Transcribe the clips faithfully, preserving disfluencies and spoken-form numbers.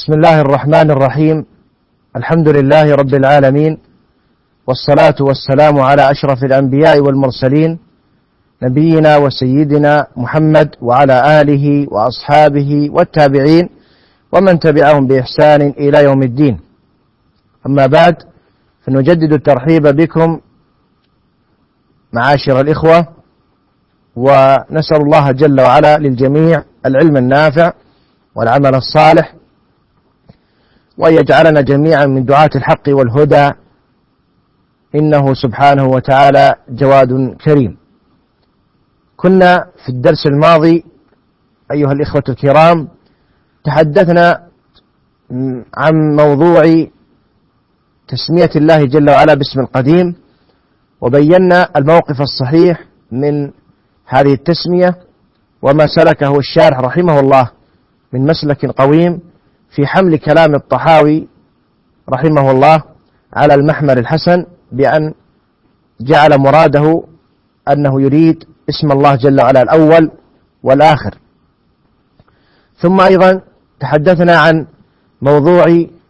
بسم الله الرحمن الرحيم. الحمد لله رب العالمين، والصلاة والسلام على أشرف الأنبياء والمرسلين، نبينا وسيدنا محمد وعلى آله وأصحابه والتابعين ومن تبعهم بإحسان إلى يوم الدين. أما بعد، فنجدد الترحيب بكم معاشر الإخوة، ونسأل الله جل وعلا للجميع العلم النافع والعمل الصالح، وأن يجعلنا جميعا من دعاة الحق والهدى، إنه سبحانه وتعالى جواد كريم. كنا في الدرس الماضي أيها الإخوة الكرام تحدثنا عن موضوع تسمية الله جل وعلا باسم القديم، وبينا الموقف الصحيح من هذه التسمية، وما سلكه الشارح رحمه الله من مسلك قويم في حمل كلام الطحاوي رحمه الله على المحمل الحسن، بأن جعل مراده أنه يريد اسم الله جل وعلا الأول والآخر. ثم أيضا تحدثنا عن موضوع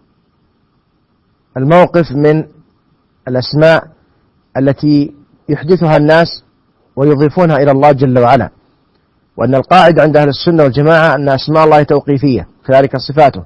الموقف من الأسماء التي يحدثها الناس ويضيفونها إلى الله جل وعلا، وأن القاعدة عند أهل السنة والجماعة أن أسماء الله توقيفية، كذلك صفاته،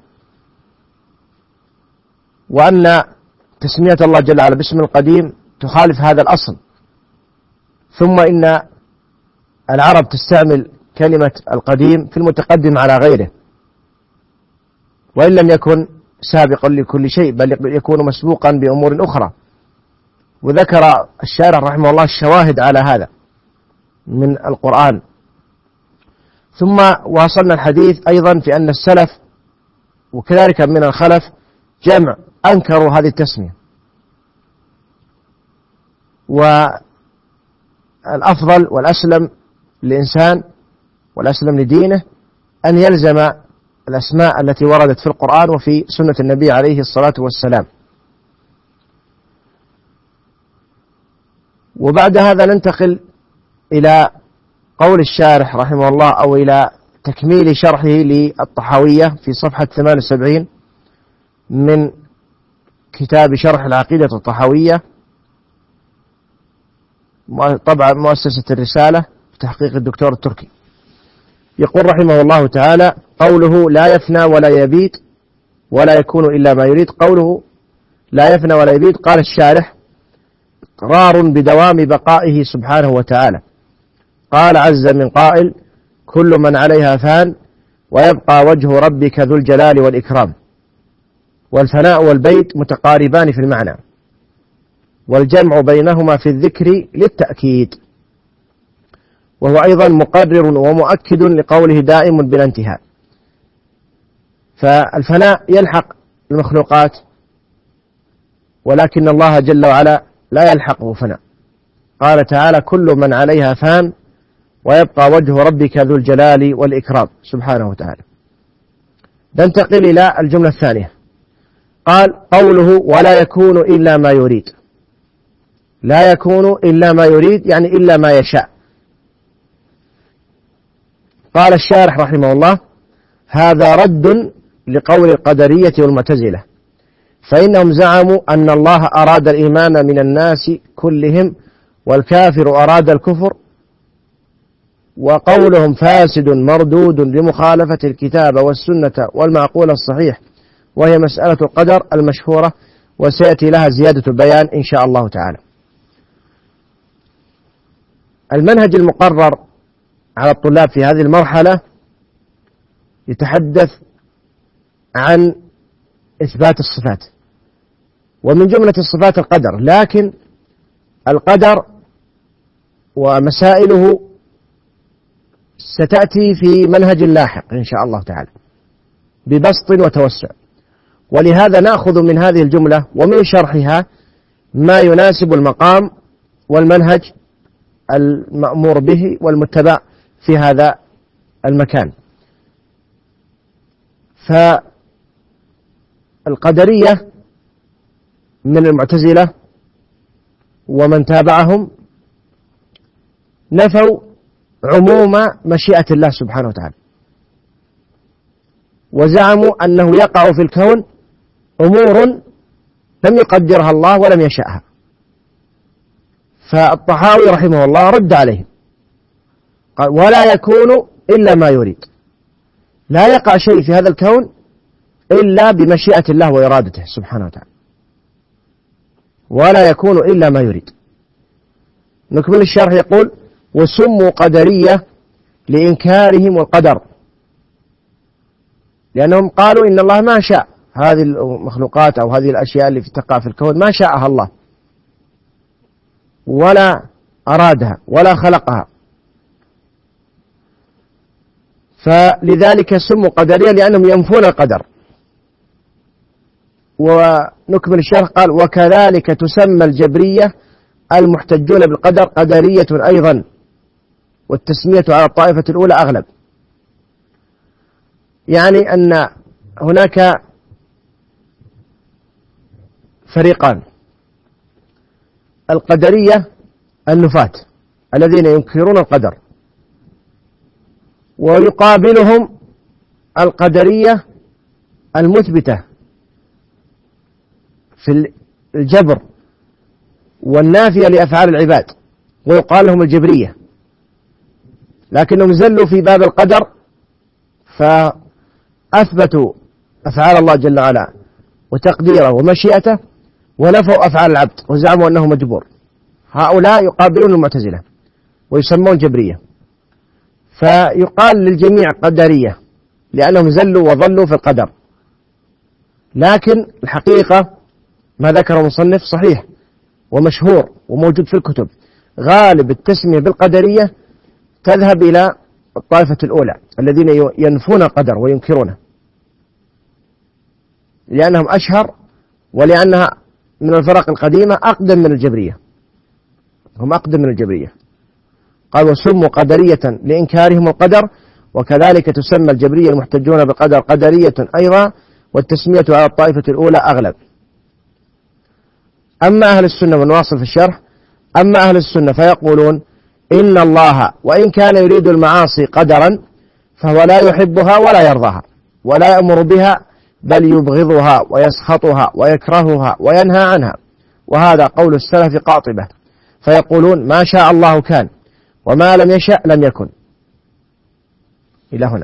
وأن تسمية الله جل وعلا باسم القديم تخالف هذا الأصل. ثم إن العرب تستعمل كلمة القديم في المتقدم على غيره، وإن لم يكن سابقا لكل شيء، بل يكون مسبوقا بأمور أخرى. وذكر الشارح رحمه الله الشواهد على هذا من القرآن. ثم واصلنا الحديث أيضا في أن السلف وكذلك من الخلف جمع أنكروا هذه التسمية، والأفضل والأسلم للإنسان والأسلم لدينه أن يلزم الأسماء التي وردت في القرآن وفي سنة النبي عليه الصلاة والسلام. وبعد هذا ننتقل إلى قول الشارح رحمه الله، أو إلى تكميل شرحه للطحاوية في صفحة ثمانية وسبعين من كتاب شرح العقيدة الطحاوية، طبعا مؤسسة الرسالة بتحقيق الدكتور التركي. يقول رحمه الله تعالى: قوله لا يفنى ولا يبيد ولا يكون إلا ما يريد. قوله لا يفنى ولا يبيد، قال الشارح: إقرار بدوام بقائه سبحانه وتعالى. قال عز من قائل: كل من عليها فان ويبقى وجه ربك ذو الجلال والإكرام. والفناء والبيت متقاربان في المعنى، والجمع بينهما في الذكر للتأكيد، وهو أيضا مقرر ومؤكد لقوله دائم بلا انتهاء. فالفناء يلحق المخلوقات، ولكن الله جل وعلا لا يلحقه فناء. قال تعالى: كل من عليها فان ويبقى وجه ربك ذو الجلال والإكرام سبحانه وتعالى. ننتقل إلى الجملة الثانية. قال: قوله ولا يكون إلا ما يريد. لا يكون إلا ما يريد يعني إلا ما يشاء. قال الشارح رحمه الله: هذا رد لقول القدرية والمعتزلة، فإنهم زعموا أن الله أراد الإيمان من الناس كلهم والكافر أراد الكفر، وقولهم فاسد مردود لمخالفة الكتاب والسنة والمعقول الصحيح، وهي مسألة القدر المشهورة، وسيأتي لها زيادة بيان إن شاء الله تعالى. المنهج المقرر على الطلاب في هذه المرحلة يتحدث عن إثبات الصفات، ومن جملة الصفات القدر، لكن القدر ومسائله ستأتي في منهج لاحق إن شاء الله تعالى ببسط وتوسع، ولهذا نأخذ من هذه الجملة ومن شرحها ما يناسب المقام والمنهج المأمور به والمتبع في هذا المكان. فالقدرية من المعتزلة ومن تابعهم نفوا عموم مشيئة الله سبحانه وتعالى، وزعموا أنه يقع في الكون أمور لم يقدرها الله ولم يشأها. فالطحاوي رحمه الله رد عليهم قال ولا يكون إلا ما يريد، لا يقع شيء في هذا الكون إلا بمشيئة الله وإرادته سبحانه وتعالى، ولا يكون إلا ما يريد. نكمل الشرح. يقول وسموا قدرية لإنكارهم القدر، لأنهم قالوا إن الله ما شاء هذه المخلوقات أو هذه الأشياء اللي تقع في الكون، ما شاءها الله ولا أرادها ولا خلقها، فلذلك سموا قدرية لأنهم ينفون القدر. ونكمل الشرح. قال وكذلك تسمى الجبرية المحتجون بالقدر قدرية أيضا، والتسمية على الطائفة الأولى أغلب. يعني أن هناك فريقان: القدرية النفاة الذين ينكرون القدر، ويقابلهم القدرية المثبتة في الجبر والنافية لأفعال العباد، ويقال لهم الجبرية، لكنهم زلوا في باب القدر فأثبتوا أفعال الله جل وعلا وتقديره ومشيئته، ونفوا أفعال العبد وزعموا أنه مجبور. هؤلاء يقابلون المعتزلة ويسمون جبرية، فيقال للجميع قدرية لأنهم زلوا وظلوا في القدر. لكن الحقيقة ما ذكر المصنف صحيح ومشهور وموجود في الكتب، غالب التسمية بالقدرية تذهب إلى الطائفة الأولى الذين ينفون القدر وينكرونه، لأنهم أشهر ولأنها من الفرق القديمة أقدم من الجبرية، هم أقدم من الجبرية. قال وسموا قدرية لإنكارهم القدر، وكذلك تسمى الجبرية المحتجون بالقدر قدرية أيضا، والتسمية على الطائفة الأولى أغلب. أما أهل السنة، ونواصل في الشرح، أما أهل السنة فيقولون إن الله وإن كان يريد المعاصي قدرا فهو لا يحبها ولا يرضاها ولا يأمر بها، بل يبغضها ويسخطها ويكرهها وينهى عنها، وهذا قول السلف قاطبة، فيقولون ما شاء الله كان وما لم يشأ لم يكن. إلى هنا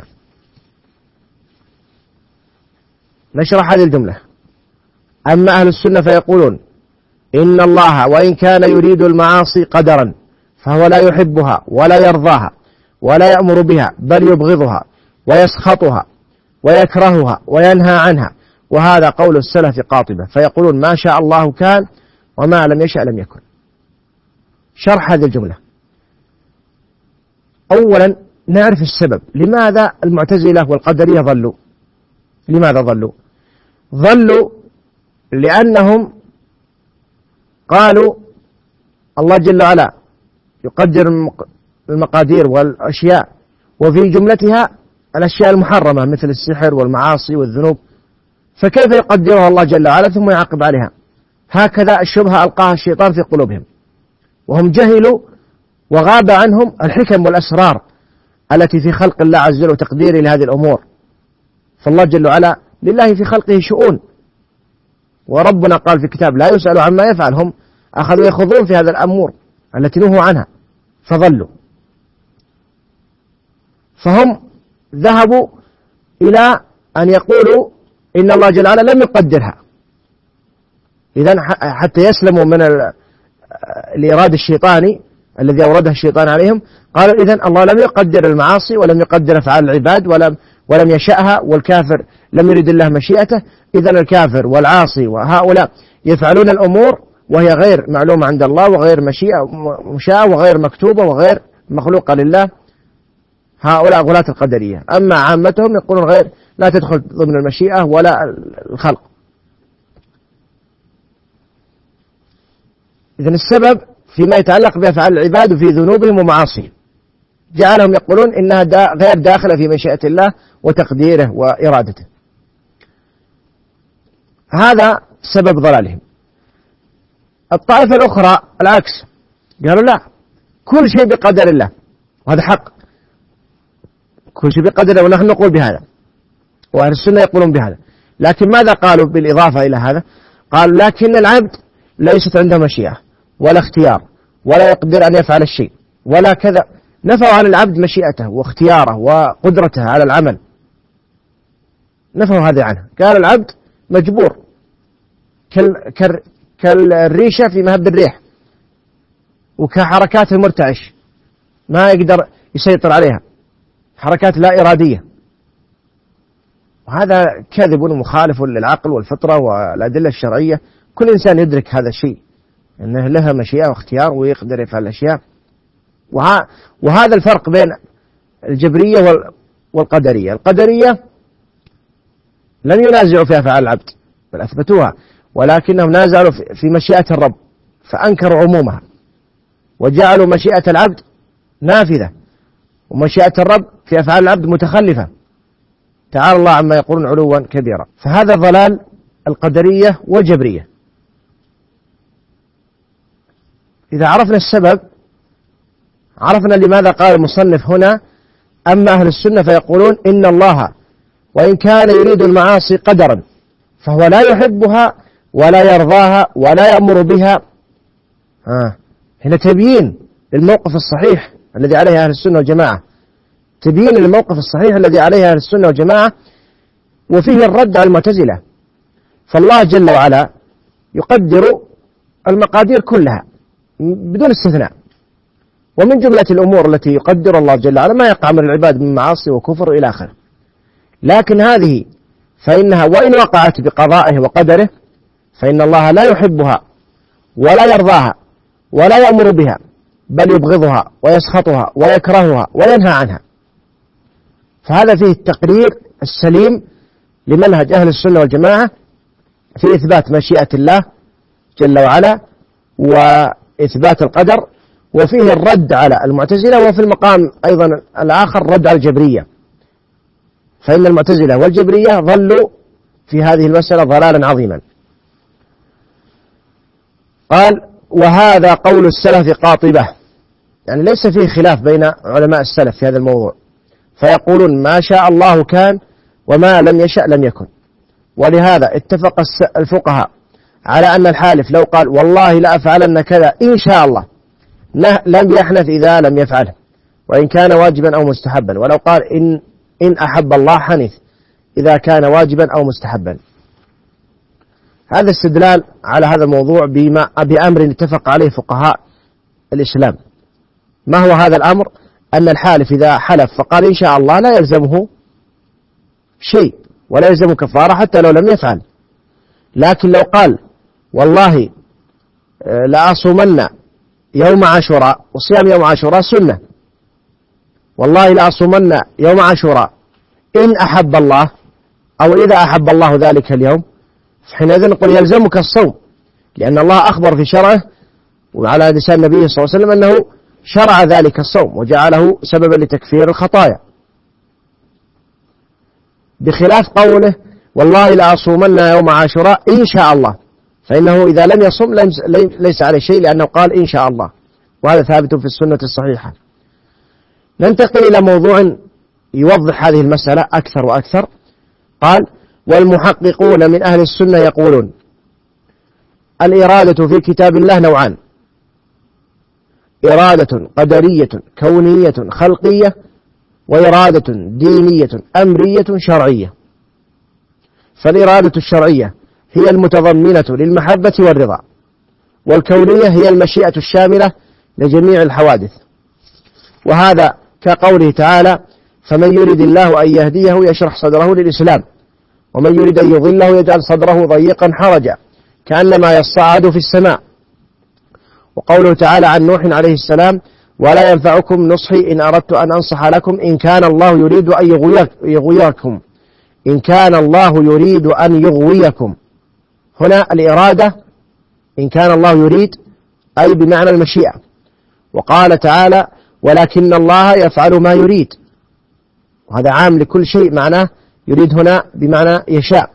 نشرح هذه الجملة. أما أهل السنة فيقولون إن الله وإن كان يريد المعاصي قدرا فهو لا يحبها ولا يرضاها ولا يأمر بها، بل يبغضها ويسخطها ويكرهها وينهى عنها، وهذا قول السلف قاطبة، فيقولون ما شاء الله كان وما لم يشأ لم يكن. شرح هذه الجملة. أولا نعرف السبب لماذا المعتزلة والقدرية ضلوا. لماذا ضلوا؟ ضلوا لأنهم قالوا الله جل وعلا يقدر المقادير والأشياء، وفي جملتها الأشياء المحرمة مثل السحر والمعاصي والذنوب، فكيف يقدرها الله جل وعلا ثم يعاقب عليها؟ هكذا الشبهة ألقاها الشيطان في قلوبهم، وهم جهلوا وغاب عنهم الحكم والأسرار التي في خلق الله عز وجل وتقديره لهذه الأمور. فالله جل وعلا لله في خلقه شؤون، وربنا قال في كتاب لا يسأل عما يفعل. هم أخذوا يخوضون في هذا الأمور التي نهوا عنها فضلوا، فهم ذهبوا إلى أن يقولوا إن الله جل وعلا لم يقدرها، إذن حتى يسلموا من الإرادة الشيطاني الذي أورده الشيطان عليهم، قالوا إذن الله لم يقدر المعاصي ولم يقدر أفعال العباد ولم ولم يشأها، والكافر لم يرد الله مشيئته، إذن الكافر والعاصي وهؤلاء يفعلون الأمور وهي غير معلومة عند الله وغير مشيئة مشاء وغير مكتوبة وغير مخلوقة لله. هؤلاء غلاة القدرية. أما عامتهم يقولون غير لا تدخل ضمن المشيئة ولا الخلق. إذن السبب فيما يتعلق بأفعال العباد وفي ذنوبهم ومعاصيهم جعلهم يقولون إنها دا غير داخلة في مشيئة الله وتقديره وإرادته. هذا سبب ضلالهم. الطائفة الأخرى العكس، قالوا لا، كل شيء بقدر الله، وهذا حق، كل شيء بقدر الله، ونحن نقول بهذا، وأهل السنة يقولون بهذا. لكن ماذا قالوا بالإضافة إلى هذا؟ قالوا لكن العبد ليست عنده مشيئة ولا اختيار ولا يقدر أن يفعل الشيء ولا كذا. نفوا عن العبد مشيئته واختياره وقدرته على العمل، نفوا هذا عنه. قال العبد مجبور كالريشة في مهب الريح وكحركات المرتعش ما يقدر يسيطر عليها، حركات لا إرادية. وهذا كذب مخالف للعقل والفطرة والأدلة الشرعية. كل إنسان يدرك هذا الشيء، أنه لها مشيئة واختيار ويقدر يفعل الأشياء. وهذا الفرق بين الجبرية والقدرية. القدرية لم ينازعوا في أفعال العبد بل أثبتوها، ولكنهم نازعوا في مشيئة الرب فأنكروا عمومها وجعلوا مشيئة العبد نافذة ومشيئة الرب في أفعال العبد متخلفة. تعالى الله عما يقولون علوا كبيرا. فهذا ضلال القدرية والجبرية. إذا عرفنا السبب عرفنا لماذا قال المصنف هنا أما أهل السنة فيقولون إن الله وإن كان يريد المعاصي قدرا فهو لا يحبها ولا يرضاها ولا يأمر بها. آه. هنا تبيين للموقف الصحيح الذي عليه أهل السنة والجماعة، تبيين للموقف الصحيح الذي عليه أهل السنة والجماعة، وفيه الرد على المعتزلة. فالله جل وعلا يقدر المقادير كلها بدون استثناء، ومن جملة الأمور التي يقدر الله جل وعلا ما يقع من العباد من معاصي وكفر إلى آخره. لكن هذه فإنها وإن وقعت بقضائه وقدره فإن الله لا يحبها ولا يرضاها ولا يأمر بها، بل يبغضها ويسخطها ويكرهها وينهى عنها. فهذا فيه التقرير السليم لمنهج أهل السنة والجماعة في إثبات مشيئة الله جل وعلا وإثبات القدر، وفيه الرد على المعتزلة، وفي المقام أيضا الآخر رد على الجبرية، فإن المعتزلة والجبرية ظلوا في هذه المسألة ضلالا عظيما. قال وهذا قول السلف قاطبة، يعني ليس فيه خلاف بين علماء السلف في هذا الموضوع، فيقولون ما شاء الله كان وما لم يشأ لم يكن. ولهذا اتفق الفقهاء على أن الحالف لو قال والله لا أفعلن كذا إن شاء الله لم يحنث إذا لم يفعله وإن كان واجبا أو مستحبا، ولو قال إن, إن أحب الله حنث إذا كان واجبا أو مستحبا. هذا استدلال على هذا الموضوع بما بأمر اتفق عليه فقهاء الإسلام. ما هو هذا الأمر؟ أن الحالف إذا حلف فقال إن شاء الله لا يلزمه شيء ولا يلزمه كفارة حتى لو لم يفعل. لكن لو قال والله لا أصومن يوم عاشوراء، وصيام يوم عاشوراء سنة، والله لا أصومن يوم عاشوراء إن أحب الله أو إذا أحب الله ذلك اليوم، حينئذ نقول يلزمك الصوم، لأن الله أخبر في شرعه وعلى لسان النبي صلى الله عليه وسلم أنه شرع ذلك الصوم وجعله سببا لتكفير الخطايا، بخلاف قوله والله لا أصومن يوم عاشوراء إن شاء الله، فإنه إذا لم يصم ليس عليه شيء لأنه قال إن شاء الله، وهذا ثابت في السنة الصحيحة. ننتقل إلى موضوع يوضح هذه المسألة أكثر وأكثر. قال والمحققون من أهل السنة يقولون الإرادة في كتاب الله نوعان: إرادة قدرية كونية خلقية، وإرادة دينية أمرية شرعية. فالإرادة الشرعية هي المتضمنة للمحبة والرضا، والكونية هي المشيئة الشاملة لجميع الحوادث، وهذا كقوله تعالى فمن يريد الله أن يهديه يشرح صدره للإسلام ومن يريد أن يضله يجعل صدره ضيقا حرجا كأنما يصعد في السماء. وقوله تعالى عن نوح عليه السلام ولا ينفعكم نصحي إن أردت أن أنصح لكم إن كان الله يريد أن يغويكم إن كان الله يريد أن يغويكم. هنا الإرادة إن كان الله يريد أي بمعنى المشيئة. وقال تعالى ولكن الله يفعل ما يريد، وهذا عام لكل شيء، معناه يريد هنا بمعنى يشاء.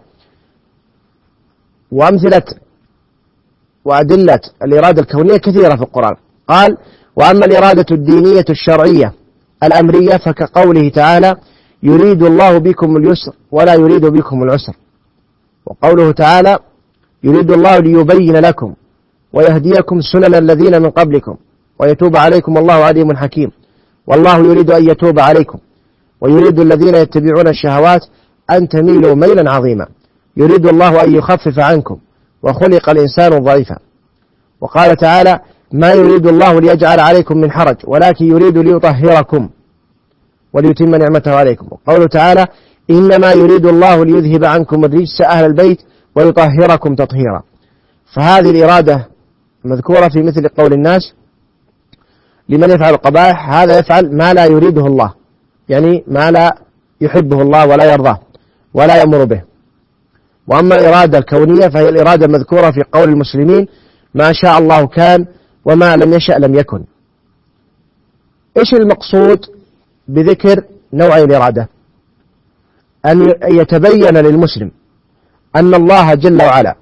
وأمثلة وأدلة الإرادة الكونية كثيرة في القرآن. قال وأما الإرادة الدينية الشرعية الأمرية فكقوله تعالى يريد الله بكم اليسر ولا يريد بكم العسر. وقوله تعالى يريد الله ليبين لكم ويهديكم سنن الذين من قبلكم ويتوب عليكم والله عليم حكيم. والله يريد أن يتوب عليكم ويريد الذين يتبعون الشهوات أن تميلوا ميلا عظيما. يريد الله أن يخفف عنكم وخلق الإنسان ضعيفا. وقال تعالى ما يريد الله ليجعل عليكم من حرج ولكن يريد ليطهركم وليتم نعمته عليكم. وقوله تعالى إنما يريد الله ليذهب عنكم الرجس أهل البيت ويطهركم تطهيرا. فهذه الإرادة مذكورة في مثل قول الناس لمن يفعل القبائح هذا يفعل ما لا يريده الله، يعني ما لا يحبه الله ولا يرضاه ولا يأمر به. وأما الإرادة الكونية فهي الإرادة المذكورة في قول المسلمين ما شاء الله كان وما لم يشأ لم يكن. إيش المقصود بذكر نوعي الإرادة؟ أن يتبين للمسلم أن الله جل وعلا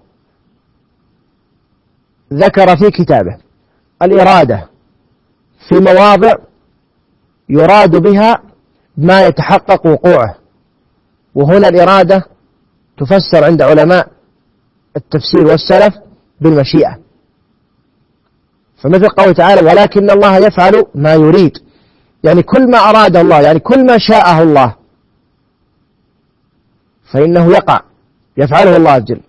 ذكر في كتابه الإرادة في مواضع يراد بها ما يتحقق وقوعه، وهنا الإرادة تفسر عند علماء التفسير والسلف بالمشيئة. فمثل قوله تعالى ولكن الله يفعل ما يريد، يعني كل ما أراد الله، يعني كل ما شاءه الله فإنه يقع يفعله الله جل.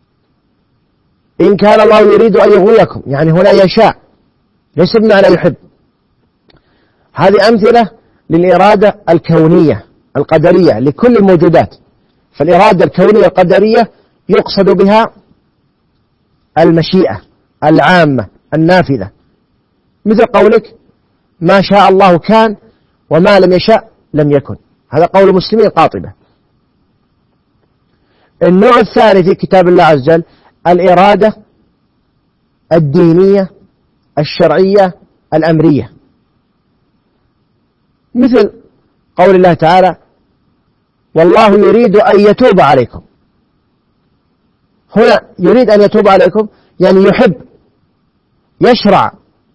إن كان الله يريد أن يغويكم، يعني هنا يشاء ليس بمعنى يحب. هذه أمثلة للإرادة الكونية القدرية لكل الموجودات. فالإرادة الكونية القدرية يقصد بها المشيئة العامة النافذة، مثل قولك ما شاء الله كان وما لم يشاء لم يكن. هذا قول المسلمين قاطبة. النوع الثاني في كتاب الله عز وجل الإرادة الدينية الشرعية الأمرية، مثل قول الله تعالى والله يريد أن يتوب عليكم. هنا يريد أن يتوب عليكم يعني يحب يشرع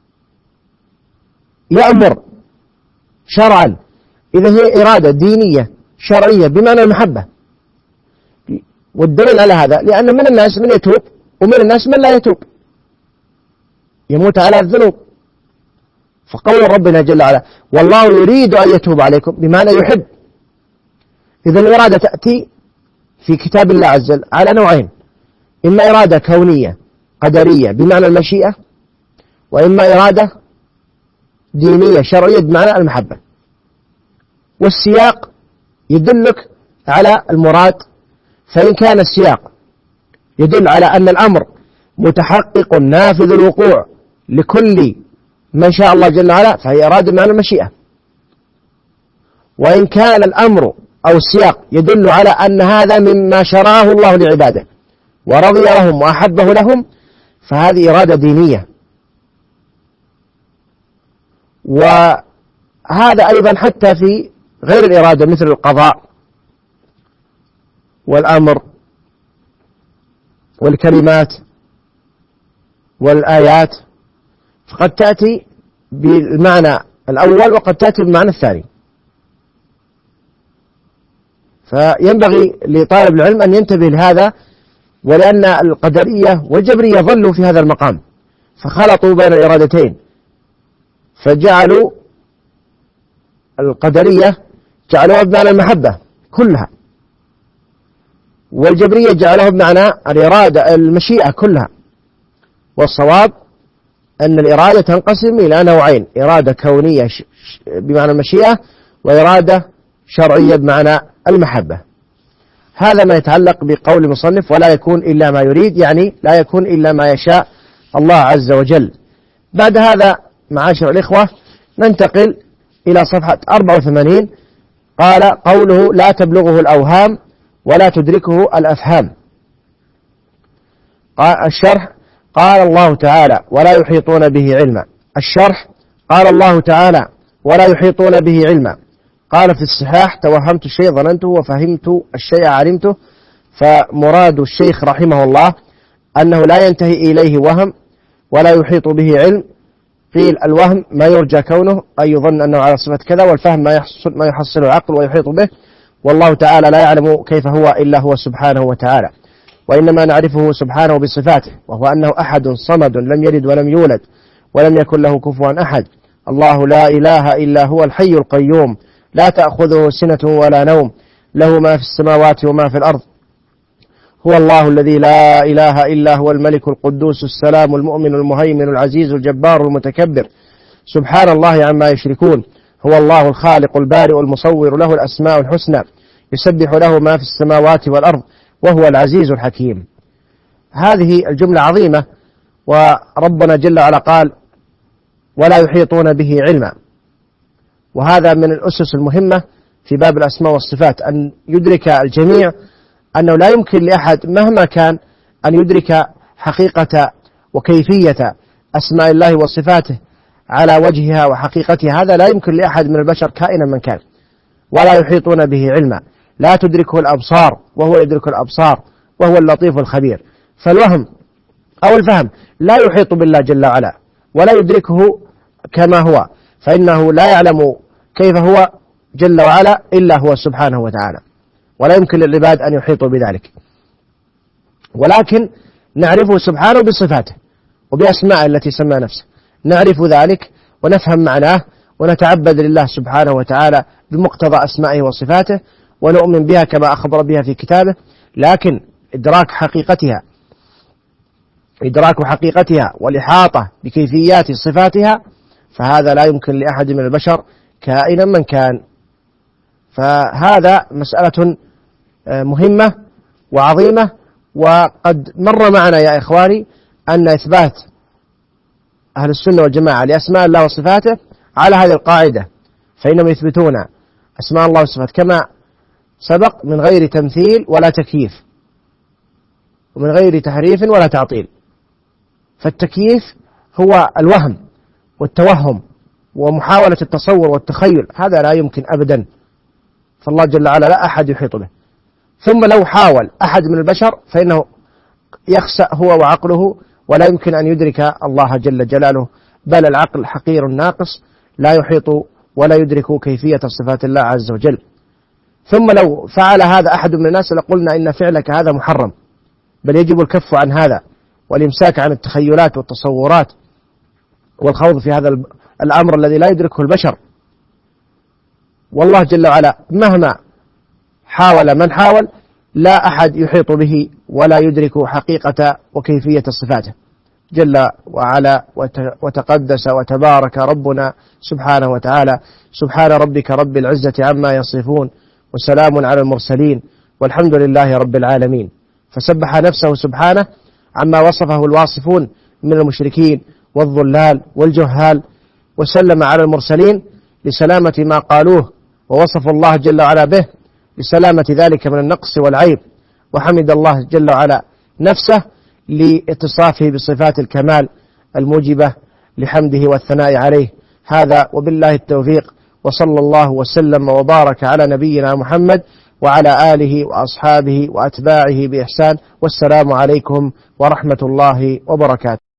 يأمر شرعا، إذا هي إرادة دينية شرعية بمعنى المحبة. والدليل على هذا لأن من الناس من يتوب ومن الناس من لا يتوب يموت على الذنوب. فقول ربنا جل وعلا والله يريد أن يتوب عليكم بمعنى يحب. إذا الإرادة تأتي في كتاب الله عز وجل على نوعين، إما إرادة كونية قدرية بمعنى المشيئة، وإما إرادة دينية شرعية بمعنى المحبة. والسياق يدلك على المراد، فإن كان السياق يدل على أن الأمر متحقق نافذ الوقوع لكل من شاء الله جل وعلا فهي إرادة بمعنى المشيئة. وإن كان الأمر أو السياق يدل على أن هذا مما شرعه الله لعباده ورضي لهم وأحبه لهم فهذه إرادة دينية. وهذا أيضا حتى في غير الإرادة مثل القضاء والأمر والكلمات والآيات، فقد تأتي بالمعنى الأول وقد تأتي بالمعنى الثاني. فينبغي لطالب العلم أن ينتبه لهذا، ولأن القدرية والجبرية ظلوا في هذا المقام فخلطوا بين الإرادتين، فجعلوا القدرية جعلوها بمعنى المحبة كلها، والجبرية جعلوها بمعنى الإرادة المشيئة كلها. والصواب أن الإرادة تنقسم إلى نوعين، إرادة كونية بمعنى المشيئة وإرادة شرعية بمعنى المحبة. هذا ما يتعلق بقول المصنف ولا يكون إلا ما يريد، يعني لا يكون إلا ما يشاء الله عز وجل. بعد هذا معاشر الإخوة ننتقل إلى صفحة أربعة وثمانين. قال قوله لا تبلغه الأوهام ولا تدركه الأفهام. قال الشرح قال الله تعالى ولا يحيطون به علما. الشرح قال الله تعالى ولا يحيطون به علما. قال في الصحاح توهمت الشيء ظننته وفهمت الشيء علمته. فمراد الشيخ رحمه الله أنه لا ينتهي إليه وهم ولا يحيط به علم. قيل الوهم ما يرجى كونه أي يظن أنه على صفة كذا، والفهم ما يحصل ما يحصله العقل ويحيط به. والله تعالى لا يعلم كيف هو إلا هو سبحانه وتعالى، وإنما نعرفه سبحانه بصفاته، وهو أنه أحد صمد لم يلد ولم يولد ولم يكن له كفوا أحد. الله لا إله إلا هو الحي القيوم، لا تأخذه سنة ولا نوم، له ما في السماوات وما في الأرض. هو الله الذي لا إله إلا هو الملك القدوس السلام المؤمن المهيمن العزيز الجبار المتكبر، سبحان الله عما يشركون. هو الله الخالق البارئ المصور، له الأسماء الحسنى، يسبح له ما في السماوات والأرض، وهو العزيز الحكيم. هذه الجملة عظيمة، وربنا جل وعلا قال ولا يحيطون به علما، وهذا من الأسس المهمة في باب الأسماء والصفات، أن يدرك الجميع أنه لا يمكن لأحد مهما كان أن يدرك حقيقة وكيفية أسماء الله وصفاته على وجهها وحقيقتها. هذا لا يمكن لأحد من البشر كائنا من كان. ولا يحيطون به علما، لا تدركه الأبصار وهو يدرك الأبصار، وهو اللطيف الخبير. فالوهم أو الفهم لا يحيط بالله جل وعلا ولا يدركه كما هو، فإنه لا يعلم كيف هو جل وعلا إلا هو سبحانه وتعالى، ولا يمكن للعباد أن يحيطوا بذلك. ولكن نعرفه سبحانه بصفاته وبأسماء التي سمى نفسه، نعرف ذلك ونفهم معناه ونتعبد لله سبحانه وتعالى بمقتضى أسمائه وصفاته، ونؤمن بها كما أخبر بها في كتابه. لكن إدراك حقيقتها إدراك حقيقتها والإحاطة بكيفيات صفاتها فهذا لا يمكن لأحد من البشر كائنا من كان. فهذا مسألة مهمة وعظيمة. وقد مر معنا يا إخواني أن إثبات أهل السنة والجماعة لأسماء الله وصفاته على هذه القاعدة، فإنهم يثبتون أسماء الله وصفاته كما سبق من غير تمثيل ولا تكييف، ومن غير تحريف ولا تعطيل. فالتكييف هو الوهم والتوهم ومحاولة التصور والتخيل، هذا لا يمكن أبدا، فالله جل وعلا لا أحد يحيط به. ثم لو حاول أحد من البشر فإنه يخسأ هو وعقله، ولا يمكن أن يدرك الله جل جلاله، بل العقل حقير ناقص لا يحيط ولا يدرك كيفية صفات الله عز وجل. ثم لو فعل هذا أحد من الناس لقلنا إن فعلك هذا محرم، بل يجب الكف عن هذا والإمساك عن التخيلات والتصورات والخوض في هذا الأمر الذي لا يدركه البشر. والله جل وعلا مهما حاول من حاول لا أحد يحيط به ولا يدرك حقيقة وكيفية صفاته جل وعلا وتقدس وتبارك ربنا سبحانه وتعالى. سبحان ربك رب العزة عما يصفون، وسلام على المرسلين، والحمد لله رب العالمين. فسبح نفسه سبحانه عما وصفه الواصفون من المشركين والضلال والجهال، وسلم على المرسلين لسلامة ما قالوه ووصف الله جل وعلا به لسلامة ذلك من النقص والعيب. وحمد الله جل وعلا نفسه لاتصافه بصفات الكمال الموجبة لحمده والثناء عليه. هذا وبالله التوفيق، وصلى الله وسلم وبارك على نبينا محمد وعلى آله وأصحابه وأتباعه بإحسان، والسلام عليكم ورحمة الله وبركاته.